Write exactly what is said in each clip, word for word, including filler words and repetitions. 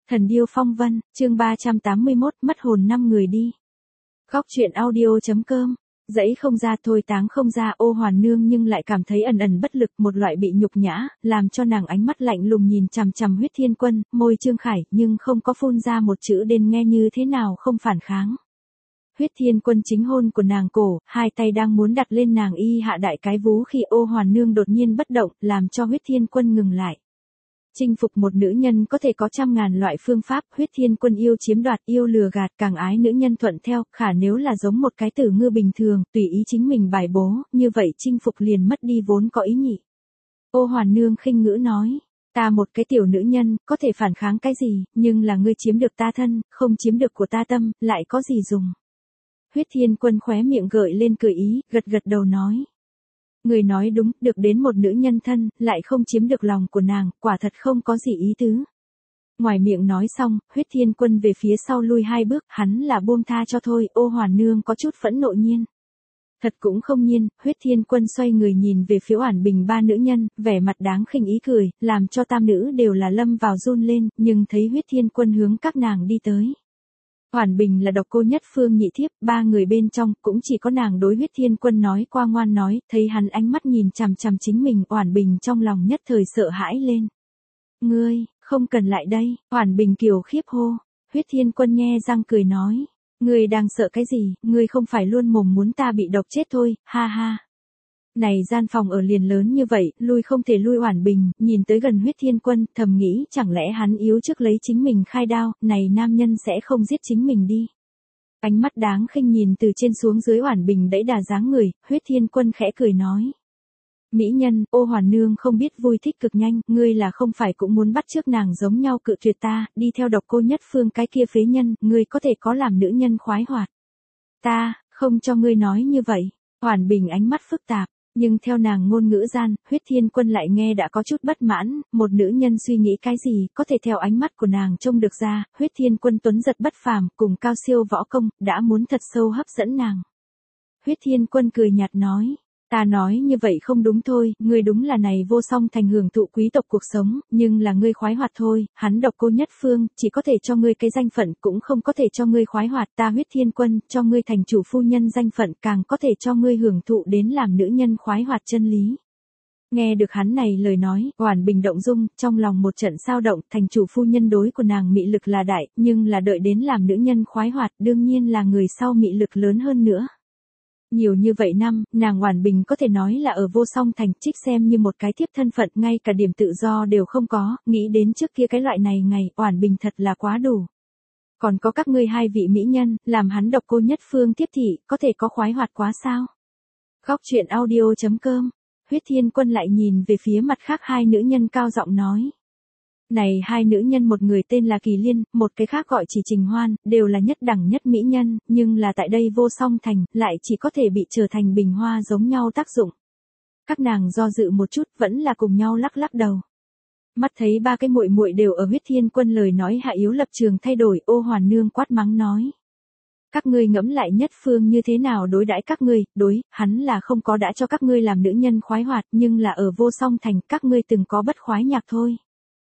Thần điêu phong vân, chương ba trăm tám mươi mốt, mất hồn năm người đi. Góc truyện audio.com, dãy không ra thôi táng không ra Ô Hoàn Nương nhưng lại cảm thấy ẩn ẩn bất lực, một loại bị nhục nhã, làm cho nàng ánh mắt lạnh lùng nhìn chằm chằm Huyết Thiên Quân, môi trương khải nhưng không có phun ra một chữ đến nghe như thế nào không phản kháng. Huyết Thiên Quân chính hôn của nàng cổ, hai tay đang muốn đặt lên nàng y hạ đại cái vú khi Ô Hoàn Nương đột nhiên bất động, làm cho Huyết Thiên Quân ngừng lại. Chinh phục một nữ nhân có thể có trăm ngàn loại phương pháp, Huyết Thiên Quân yêu chiếm đoạt, yêu lừa gạt, càng ái nữ nhân thuận theo, khả nếu là giống một cái tử ngư bình thường, tùy ý chính mình bài bố, như vậy chinh phục liền mất đi vốn có ý nhị. Ô Hoàn Nương khinh ngữ nói, ta một cái tiểu nữ nhân, có thể phản kháng cái gì, nhưng là ngươi chiếm được ta thân, không chiếm được của ta tâm, lại có gì dùng. Huyết Thiên Quân khóe miệng gợi lên cười ý, gật gật đầu nói. Người nói đúng, được đến một nữ nhân thân, lại không chiếm được lòng của nàng, quả thật không có gì ý tứ. Ngoài miệng nói xong, Huyết Thiên Quân về phía sau lui hai bước, hắn là buông tha cho thôi, Ô Hoàn Nương có chút phẫn nộ nhiên. Thật cũng không nhiên, Huyết Thiên Quân xoay người nhìn về phía Oản Bình ba nữ nhân, vẻ mặt đáng khinh ý cười, làm cho tam nữ đều là lâm vào run lên, nhưng thấy Huyết Thiên Quân hướng các nàng đi tới. Oản Bình là độc cô nhất phương nhị thiếp, ba người bên trong, cũng chỉ có nàng đối Huyết Thiên Quân nói qua ngoan nói, thấy hắn ánh mắt nhìn chằm chằm chính mình, Oản Bình trong lòng nhất thời sợ hãi lên. Ngươi, không cần lại đây, Oản Bình kiều khiếp hô. Huyết Thiên Quân nhe răng cười nói, ngươi đang sợ cái gì, ngươi không phải luôn mồm muốn ta bị độc chết thôi, ha ha. Này gian phòng ở liền lớn như vậy, lui không thể lui. Oản Bình, nhìn tới gần Huyết Thiên Quân, thầm nghĩ chẳng lẽ hắn yếu trước lấy chính mình khai đao, này nam nhân sẽ không giết chính mình đi. Ánh mắt đáng khinh nhìn từ trên xuống dưới Oản Bình đẫy đà dáng người, Huyết Thiên Quân khẽ cười nói. Mỹ nhân, Ô Hoàn Nương không biết vui thích cực nhanh, ngươi là không phải cũng muốn bắt chước nàng giống nhau cự tuyệt ta, đi theo độc cô nhất phương cái kia phế nhân, ngươi có thể có làm nữ nhân khoái hoạt. Ta, không cho ngươi nói như vậy. Oản Bình ánh mắt phức tạp. Nhưng theo nàng ngôn ngữ gian, Huyết Thiên Quân lại nghe đã có chút bất mãn, một nữ nhân suy nghĩ cái gì, có thể theo ánh mắt của nàng trông được ra, Huyết Thiên Quân tuấn giật bất phàm, cùng cao siêu võ công, đã muốn thật sâu hấp dẫn nàng. Huyết Thiên Quân cười nhạt nói, ta nói như vậy không đúng thôi, ngươi đúng là này vô song thành hưởng thụ quý tộc cuộc sống, nhưng là ngươi khoái hoạt thôi, hắn độc cô nhất phương, chỉ có thể cho ngươi cái danh phận, cũng không có thể cho ngươi khoái hoạt, ta Huyết Thiên Quân, cho ngươi thành chủ phu nhân danh phận, càng có thể cho ngươi hưởng thụ đến làm nữ nhân khoái hoạt chân lý. Nghe được hắn này lời nói, Oản Bình động dung, trong lòng một trận sao động, thành chủ phu nhân đối của nàng mị lực là đại, nhưng là đợi đến làm nữ nhân khoái hoạt, đương nhiên là người sau mị lực lớn hơn nữa. Nhiều như vậy năm, nàng Oản Bình có thể nói là ở vô song thành, trích xem như một cái tiếp thân phận, ngay cả điểm tự do đều không có, nghĩ đến trước kia cái loại này ngày, Oản Bình thật là quá đủ. Còn có các ngươi hai vị mỹ nhân, làm hắn độc cô nhất phương tiếp thị, có thể có khoái hoạt quá sao? Góc truyện audio.com, Huyết Thiên Quân lại nhìn về phía mặt khác hai nữ nhân cao giọng nói. Này hai nữ nhân, một người tên là Kỳ Liên, một cái khác gọi chỉ Trình Hoan, đều là nhất đẳng nhất mỹ nhân, nhưng là tại đây vô song thành, lại chỉ có thể bị trở thành bình hoa giống nhau tác dụng. Các nàng do dự một chút, vẫn là cùng nhau lắc lắc đầu. Mắt thấy ba cái muội muội đều ở Huyết Thiên Quân lời nói hạ yếu lập trường thay đổi, Ô Hoàn Nương quát mắng nói. Các ngươi ngẫm lại nhất phương như thế nào đối đãi các ngươi, đối, hắn là không có đã cho các ngươi làm nữ nhân khoái hoạt, nhưng là ở vô song thành, các ngươi từng có bất khoái nhạc thôi.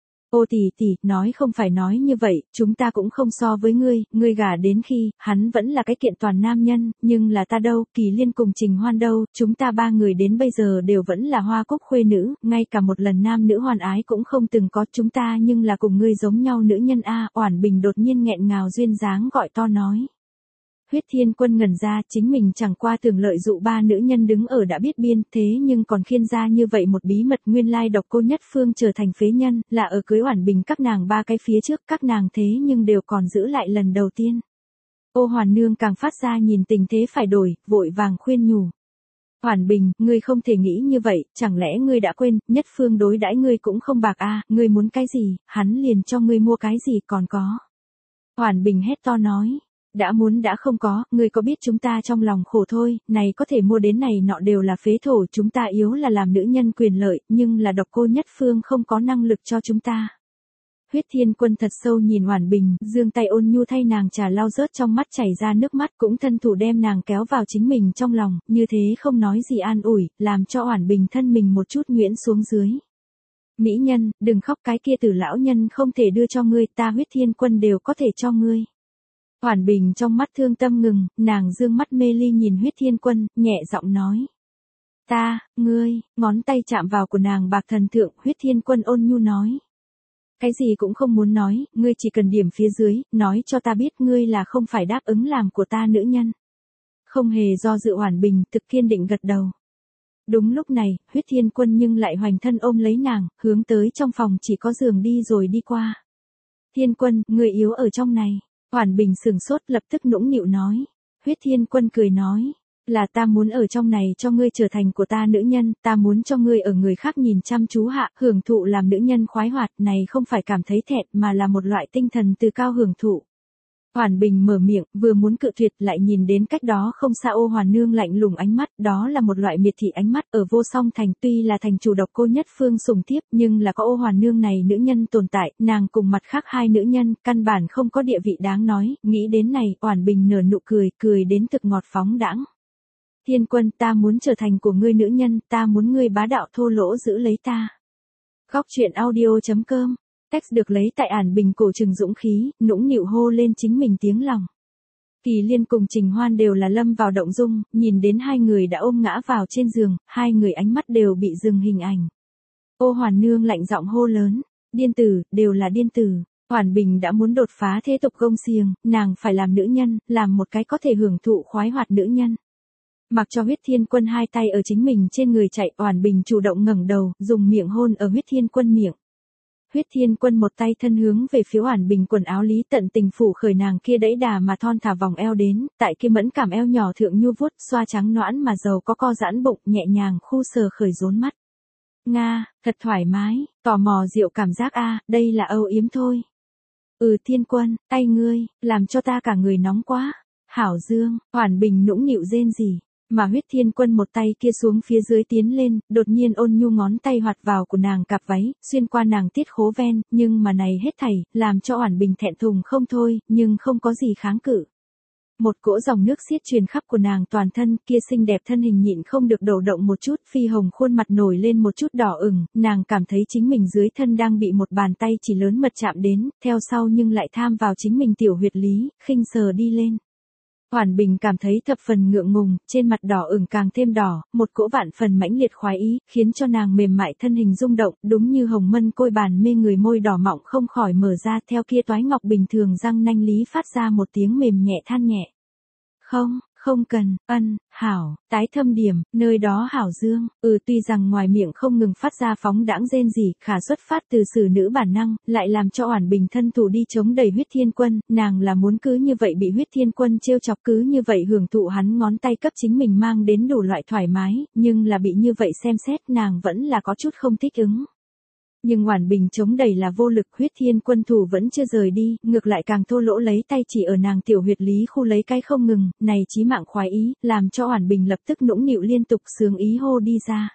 Ô tỷ tỷ, nói không phải nói như vậy, chúng ta cũng không so với ngươi, ngươi gả đến khi, hắn vẫn là cái kiện toàn nam nhân, nhưng là ta đâu, Kỳ Liên cùng Trình Hoan đâu, chúng ta ba người đến bây giờ đều vẫn là hoa cúc khuê nữ, ngay cả một lần nam nữ hoàn ái cũng không từng có, chúng ta nhưng là cùng ngươi giống nhau nữ nhân a. Oản Bình đột nhiên nghẹn ngào duyên dáng gọi to nói. Huyết Thiên Quân ngẩn ra, chính mình chẳng qua tưởng lợi dụ ba nữ nhân đứng ở đã biết biên, thế nhưng còn khiên ra như vậy một bí mật, nguyên lai độc cô nhất phương trở thành phế nhân, là ở cưới Oản Bình các nàng ba cái phía trước, các nàng thế nhưng đều còn giữ lại lần đầu tiên. Ô Hoàn Nương càng phát ra nhìn tình thế phải đổi, vội vàng khuyên nhủ. Oản Bình, ngươi không thể nghĩ như vậy, chẳng lẽ ngươi đã quên, nhất phương đối đãi ngươi cũng không bạc a, ngươi muốn cái gì, hắn liền cho ngươi mua cái gì còn có. Oản Bình hét to nói. Đã muốn đã không có, ngươi có biết chúng ta trong lòng khổ thôi, này có thể mua đến này nọ đều là phế thổ, chúng ta yếu là làm nữ nhân quyền lợi, nhưng là độc cô nhất phương không có năng lực cho chúng ta. Huyết Thiên Quân thật sâu nhìn Oản Bình, giương tay ôn nhu thay nàng trà lau rớt trong mắt chảy ra nước mắt, cũng thân thủ đem nàng kéo vào chính mình trong lòng, như thế không nói gì an ủi, làm cho Oản Bình thân mình một chút nhuyễn xuống dưới. Mỹ nhân, đừng khóc, cái kia Tử lão nhân không thể đưa cho ngươi, ta Huyết Thiên Quân đều có thể cho ngươi. Oản Bình trong mắt thương tâm ngừng, nàng dương mắt mê ly nhìn Huyết Thiên Quân, nhẹ giọng nói. Ta, ngươi, ngón tay chạm vào của nàng bạc thần thượng, Huyết Thiên Quân ôn nhu nói. Cái gì cũng không muốn nói, ngươi chỉ cần điểm phía dưới, nói cho ta biết ngươi là không phải đáp ứng làm của ta nữ nhân. Không hề do dự Oản Bình, thực kiên định gật đầu. Đúng lúc này, Huyết Thiên Quân nhưng lại hoành thân ôm lấy nàng, hướng tới trong phòng chỉ có giường đi rồi đi qua. Thiên Quân, ngươi yếu ở trong này. Oản Bình sừng sốt lập tức nũng nịu nói. Huyết Thiên Quân cười nói. Là ta muốn ở trong này cho ngươi trở thành của ta nữ nhân, ta muốn cho ngươi ở người khác nhìn chăm chú hạ, hưởng thụ làm nữ nhân khoái hoạt, này không phải cảm thấy thẹn mà là một loại tinh thần từ cao hưởng thụ. Oản Bình mở miệng, vừa muốn cự tuyệt lại nhìn đến cách đó không xa Ô Hoàn Nương lạnh lùng ánh mắt, đó là một loại miệt thị ánh mắt ở Vô Song Thành, tuy là thành chủ độc cô nhất phương sùng tiếp, nhưng là có Ô Hoàn Nương này nữ nhân tồn tại, nàng cùng mặt khác hai nữ nhân, căn bản không có địa vị đáng nói, nghĩ đến này, Oản Bình nở nụ cười, cười đến thực ngọt phóng đãng. Thiên Quân, ta muốn trở thành của ngươi nữ nhân, ta muốn ngươi bá đạo thô lỗ giữ lấy ta. Góc truyện audio chấm com. Text được lấy tại Oản Bình cổ trừng dũng khí, nũng nịu hô lên chính mình tiếng lòng. Kỳ Liên cùng Trình Hoan đều là lâm vào động dung, nhìn đến hai người đã ôm ngã vào trên giường, hai người ánh mắt đều bị dừng hình ảnh. Ô Hoàn Nương lạnh giọng hô lớn, điên tử, đều là điên tử. Oản Bình đã muốn đột phá thế tục gông xiềng, nàng phải làm nữ nhân, làm một cái có thể hưởng thụ khoái hoạt nữ nhân. Mặc cho Huyết Thiên Quân hai tay ở chính mình trên người chạy, Oản Bình chủ động ngẩng đầu, dùng miệng hôn ở Huyết Thiên Quân miệng. Huyết Thiên Quân một tay thân hướng về phía Oản Bình quần áo lý tận tình phủ khởi nàng kia đẫy đà mà thon thả vòng eo đến, tại kia mẫn cảm eo nhỏ thượng nhu vuốt, xoa trắng nõn mà giàu có co giãn bụng, nhẹ nhàng khu sờ khởi rốn mắt. Nga, thật thoải mái, tò mò diệu cảm giác a, đây là âu yếm thôi. Ừ Thiên Quân, tay ngươi, làm cho ta cả người nóng quá. Hảo Dương, Oản Bình nũng nịu rên rỉ. Mà Huyết Thiên Quân một tay kia xuống phía dưới tiến lên, đột nhiên ôn nhu ngón tay hoạt vào của nàng cặp váy, xuyên qua nàng tiết khố ven, nhưng mà này hết thảy, làm cho Oản Bình thẹn thùng không thôi, nhưng không có gì kháng cự. Một cỗ dòng nước xiết truyền khắp của nàng toàn thân, kia xinh đẹp thân hình nhịn không được đầu động một chút, phi hồng khuôn mặt nổi lên một chút đỏ ửng, nàng cảm thấy chính mình dưới thân đang bị một bàn tay chỉ lớn mật chạm đến, theo sau nhưng lại tham vào chính mình tiểu huyệt lý, khinh sờ đi lên. Oản Bình cảm thấy thập phần ngượng ngùng, trên mặt đỏ ửng càng thêm đỏ, một cỗ vạn phần mãnh liệt khoái ý, khiến cho nàng mềm mại thân hình rung động, đúng như hồng mân côi bàn mê người môi đỏ mọng không khỏi mở ra, theo kia toái ngọc bình thường răng nanh lý phát ra một tiếng mềm nhẹ than nhẹ. Không, không cần, ân, hảo, tái thâm điểm, nơi đó hảo Dương, ừ tuy rằng ngoài miệng không ngừng phát ra phóng đãng rên rỉ, khả xuất phát từ xử nữ bản năng, lại làm cho Oản Bình thân thủ đi chống đẩy Huyết Thiên Quân, nàng là muốn cứ như vậy bị Huyết Thiên Quân trêu chọc, cứ như vậy hưởng thụ hắn ngón tay cấp chính mình mang đến đủ loại thoải mái, nhưng là bị như vậy xem xét nàng vẫn là có chút không thích ứng. Nhưng Oản Bình chống đẩy là vô lực, Huyết Thiên Quân thủ vẫn chưa rời đi, ngược lại càng thô lỗ lấy tay chỉ ở nàng tiểu huyệt lý khu lấy cái không ngừng, này chí mạng khoái ý, làm cho Oản Bình lập tức nũng nịu liên tục sướng ý hô đi ra.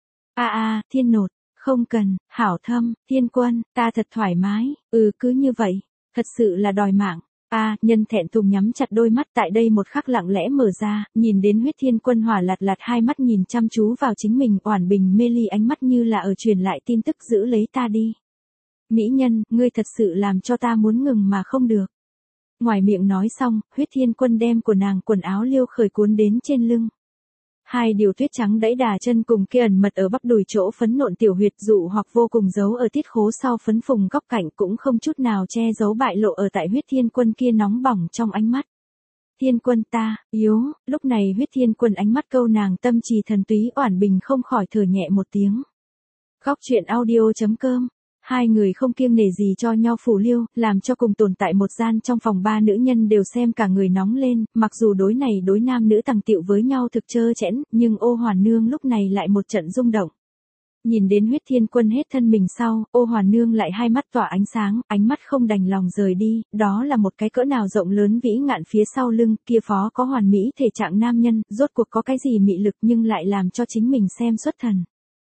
A a, Thiên Nột, không cần, hảo thâm, Thiên Quân, ta thật thoải mái, ừ cứ như vậy, thật sự là đòi mạng. A, à, nhân thẹn thùng nhắm chặt đôi mắt tại đây một khắc lặng lẽ mở ra, nhìn đến Huyết Thiên Quân hỏa lạt lạt hai mắt nhìn chăm chú vào chính mình, Oản Bình mê ly ánh mắt như là ở truyền lại tin tức giữ lấy ta đi. Mỹ nhân, ngươi thật sự làm cho ta muốn ngừng mà không được. Ngoài miệng nói xong, Huyết Thiên Quân đem của nàng quần áo liêu khởi cuốn đến trên lưng. Hai điều tuyết trắng đẫy đà chân cùng kia ẩn mật ở bắp đùi chỗ phấn nộn tiểu huyệt dụ hoặc vô cùng giấu ở tiết khố sau phấn phùng góc cạnh cũng không chút nào che giấu bại lộ ở tại Huyết Thiên Quân kia nóng bỏng trong ánh mắt. Thiên Quân ta, yếu, lúc này Huyết Thiên Quân ánh mắt câu nàng tâm trì thần túy, Oản Bình không khỏi thở nhẹ một tiếng. Góc truyện audio chấm com. Hai người không kiêng nể gì cho nhau phủ liêu, làm cho cùng tồn tại một gian trong phòng ba nữ nhân đều xem cả người nóng lên, mặc dù đối này đối nam nữ tằng tiệu với nhau thực trơ chẽn, nhưng Ô Hoàn Nương lúc này lại một trận rung động. Nhìn đến Huyết Thiên Quân hết thân mình sau, Ô Hoàn Nương lại hai mắt tỏa ánh sáng, ánh mắt không đành lòng rời đi, đó là một cái cỡ nào rộng lớn vĩ ngạn phía sau lưng, kia phó có hoàn mỹ thể trạng nam nhân, rốt cuộc có cái gì mị lực nhưng lại làm cho chính mình xem xuất thần.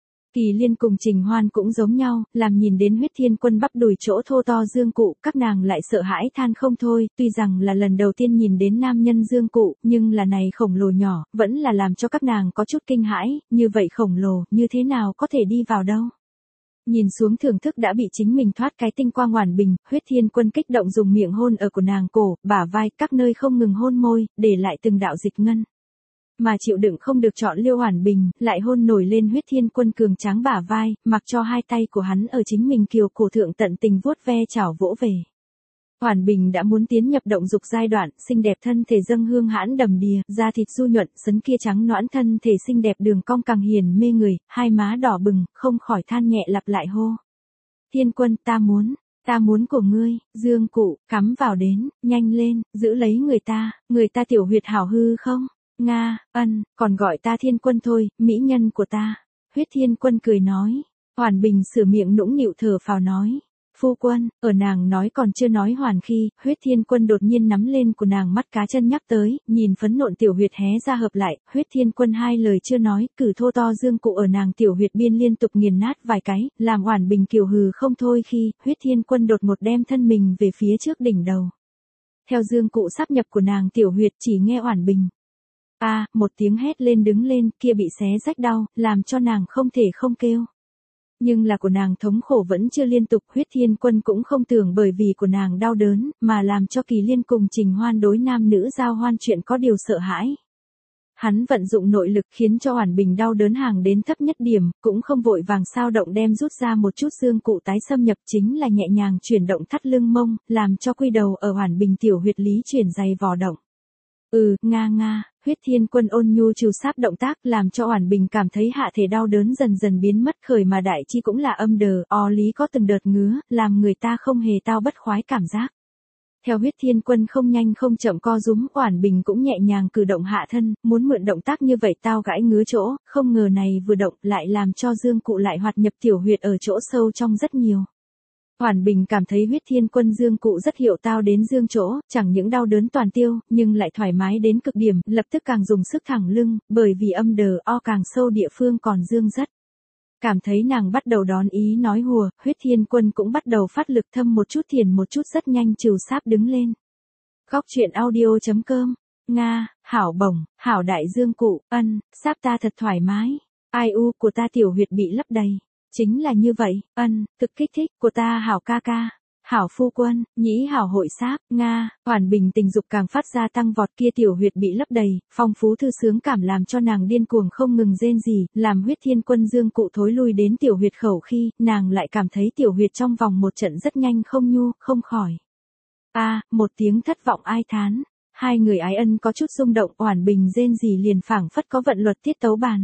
Kỳ Liên cùng Trình Hoan cũng giống nhau, làm nhìn đến Huyết Thiên Quân bắp đùi chỗ thô to dương cụ, các nàng lại sợ hãi than không thôi, tuy rằng là lần đầu tiên nhìn đến nam nhân dương cụ, nhưng là này khổng lồ nhỏ, vẫn là làm cho các nàng có chút kinh hãi, như vậy khổng lồ, như thế nào có thể đi vào đâu. Nhìn xuống thưởng thức đã bị chính mình thoát cái tinh quang Oản Bình, Huyết Thiên Quân kích động dùng miệng hôn ở của nàng cổ, bả vai, các nơi không ngừng hôn môi, để lại từng đạo dịch ngân. Mà chịu đựng không được chọn Liêu Oản Bình, lại hôn nổi lên Huyết Thiên Quân cường tráng bả vai, mặc cho hai tay của hắn ở chính mình kiều cổ thượng tận tình vuốt ve chảo vỗ về. Oản Bình đã muốn tiến nhập động dục giai đoạn, xinh đẹp thân thể dâng hương hãn đầm đìa, da thịt du nhuận, sấn kia trắng nõn thân thể xinh đẹp đường cong càng hiền mê người, hai má đỏ bừng, không khỏi than nhẹ lặp lại hô. Thiên Quân, ta muốn, ta muốn của ngươi, dương cụ, cắm vào đến, nhanh lên, giữ lấy người ta, người ta tiểu huyệt hảo hư không? Nga, ân, còn gọi ta Thiên Quân thôi, mỹ nhân của ta. Huyết Thiên Quân cười nói. Oản Bình sửa miệng nũng nịu thở phào nói. Phu quân, ở nàng nói còn chưa nói hoàn khi, Huyết Thiên Quân đột nhiên nắm lên của nàng mắt cá chân nhắc tới, nhìn phấn nộn tiểu huyệt hé ra hợp lại, Huyết Thiên Quân hai lời chưa nói, cử thô to dương cụ ở nàng tiểu huyệt biên liên tục nghiền nát vài cái, làm Oản Bình kiều hừ không thôi khi, Huyết Thiên Quân đột một đem thân mình về phía trước đỉnh đầu. Theo dương cụ sáp nhập của nàng tiểu huyệt chỉ nghe Oản Bình. A, à, một tiếng hét lên đứng lên, kia bị xé rách đau, làm cho nàng không thể không kêu. Nhưng là của nàng thống khổ vẫn chưa liên tục, Huyết Thiên Quân cũng không tưởng bởi vì của nàng đau đớn, mà làm cho Kỳ Liên cùng Trình Hoan đối nam nữ giao hoan chuyện có điều sợ hãi. Hắn vận dụng nội lực khiến cho Oản Bình đau đớn hàng đến thấp nhất điểm, cũng không vội vàng sao động đem rút ra một chút dương cụ tái xâm nhập, chính là nhẹ nhàng chuyển động thắt lưng mông, làm cho quy đầu ở Oản Bình tiểu huyệt lý chuyển dày vò động. Ừ, nga nga, Huyết Thiên Quân ôn nhu trừ sáp động tác làm cho Oản Bình cảm thấy hạ thể đau đớn dần dần biến mất khởi mà đại chi cũng là âm đờ, o lý có từng đợt ngứa, làm người ta không hề tao bất khoái cảm giác. Theo Huyết Thiên Quân không nhanh không chậm co rúm, Oản Bình cũng nhẹ nhàng cử động hạ thân, muốn mượn động tác như vậy tao gãi ngứa chỗ, không ngờ này vừa động lại làm cho dương cụ lại hoạt nhập tiểu huyệt ở chỗ sâu trong rất nhiều. Oản Bình cảm thấy Huyết Thiên Quân dương cụ rất hiệu tao đến dương chỗ, chẳng những đau đớn toàn tiêu, nhưng lại thoải mái đến cực điểm, lập tức càng dùng sức thẳng lưng, bởi vì âm đờ o càng sâu địa phương còn dương rất. Cảm thấy nàng bắt đầu đón ý nói hùa, Huyết Thiên Quân cũng bắt đầu phát lực thâm một chút thiền một chút rất nhanh trừ sáp đứng lên. Góc truyện audio chấm com, Nga, hảo bổng, hảo đại dương cụ, ân, sáp ta thật thoải mái, ai u của ta tiểu huyệt bị lấp đầy. Chính là như vậy, ân, thực kích thích, của ta hảo ca ca, hảo phu quân, nhĩ hảo hội sáp, Nga, Oản Bình tình dục càng phát ra tăng vọt kia tiểu huyệt bị lấp đầy, phong phú thư sướng cảm làm cho nàng điên cuồng không ngừng rên rỉ, làm Huyết Thiên Quân dương cụ thối lui đến tiểu huyệt khẩu khi, nàng lại cảm thấy tiểu huyệt trong vòng một trận rất nhanh không nhu, không khỏi. A, à, một tiếng thất vọng ai thán, hai người ái ân có chút rung động, Oản Bình rên rỉ liền phảng phất có vận luật tiết tấu bàn.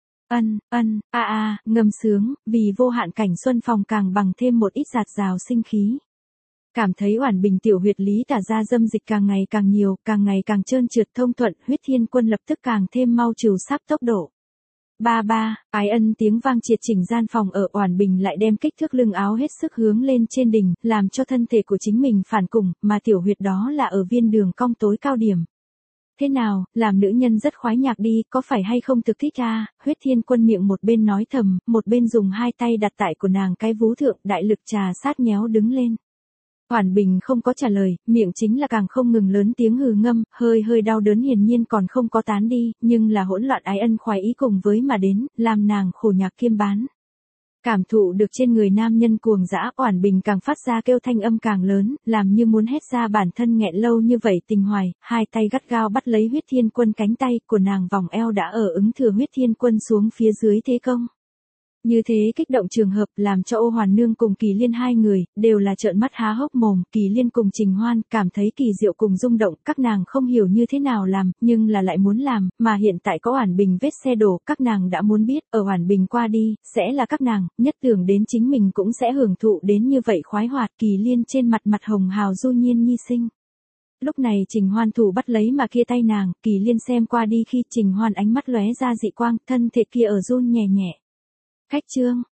Ân, ân, a a, ngâm sướng, vì vô hạn cảnh xuân phòng càng bằng thêm một ít giạt rào sinh khí. Cảm thấy Oản Bình tiểu huyệt lý tả ra dâm dịch càng ngày càng nhiều, càng ngày càng trơn trượt thông thuận, Huyết Thiên Quân lập tức càng thêm mau trừ sáp tốc độ. Ba ba, ái ân tiếng vang triệt chỉnh gian phòng ở Oản Bình lại đem kích thước lưng áo hết sức hướng lên trên đỉnh, làm cho thân thể của chính mình phản cùng, mà tiểu huyệt đó là ở viên đường cong tối cao điểm. Thế nào, làm nữ nhân rất khoái nhạc đi, có phải hay không thực thích à? Huyết Thiên Quân miệng một bên nói thầm, một bên dùng hai tay đặt tại của nàng cái vú thượng, đại lực trà sát nhéo đứng lên. Oản Bình không có trả lời, miệng chính là càng không ngừng lớn tiếng hừ ngâm, hơi hơi đau đớn hiển nhiên còn không có tán đi, nhưng là hỗn loạn ái ân khoái ý cùng với mà đến, làm nàng khổ nhạc kiêm bán. Cảm thụ được trên người nam nhân cuồng dã, Oản Bình càng phát ra kêu thanh âm càng lớn, làm như muốn hét ra bản thân nghẹn lâu như vậy tình hoài, hai tay gắt gao bắt lấy Huyết Thiên Quân cánh tay, của nàng vòng eo đã ở ứng thừa Huyết Thiên Quân xuống phía dưới thế công. Như thế kích động trường hợp làm cho Ô Hoàn Nương cùng Kỳ Liên hai người, đều là trợn mắt há hốc mồm, Kỳ Liên cùng Trình Hoan, cảm thấy kỳ diệu cùng rung động, các nàng không hiểu như thế nào làm, nhưng là lại muốn làm, mà hiện tại có Oản Bình vết xe đổ, các nàng đã muốn biết, ở Oản Bình qua đi, sẽ là các nàng, nhất tưởng đến chính mình cũng sẽ hưởng thụ đến như vậy khoái hoạt, Kỳ Liên trên mặt mặt hồng hào du nhiên nhi sinh. Lúc này Trình Hoan thủ bắt lấy mà kia tay nàng, Kỳ Liên xem qua đi khi Trình Hoan ánh mắt lóe ra dị quang, thân thể kia ở run nhẹ nhẹ. Khách chương,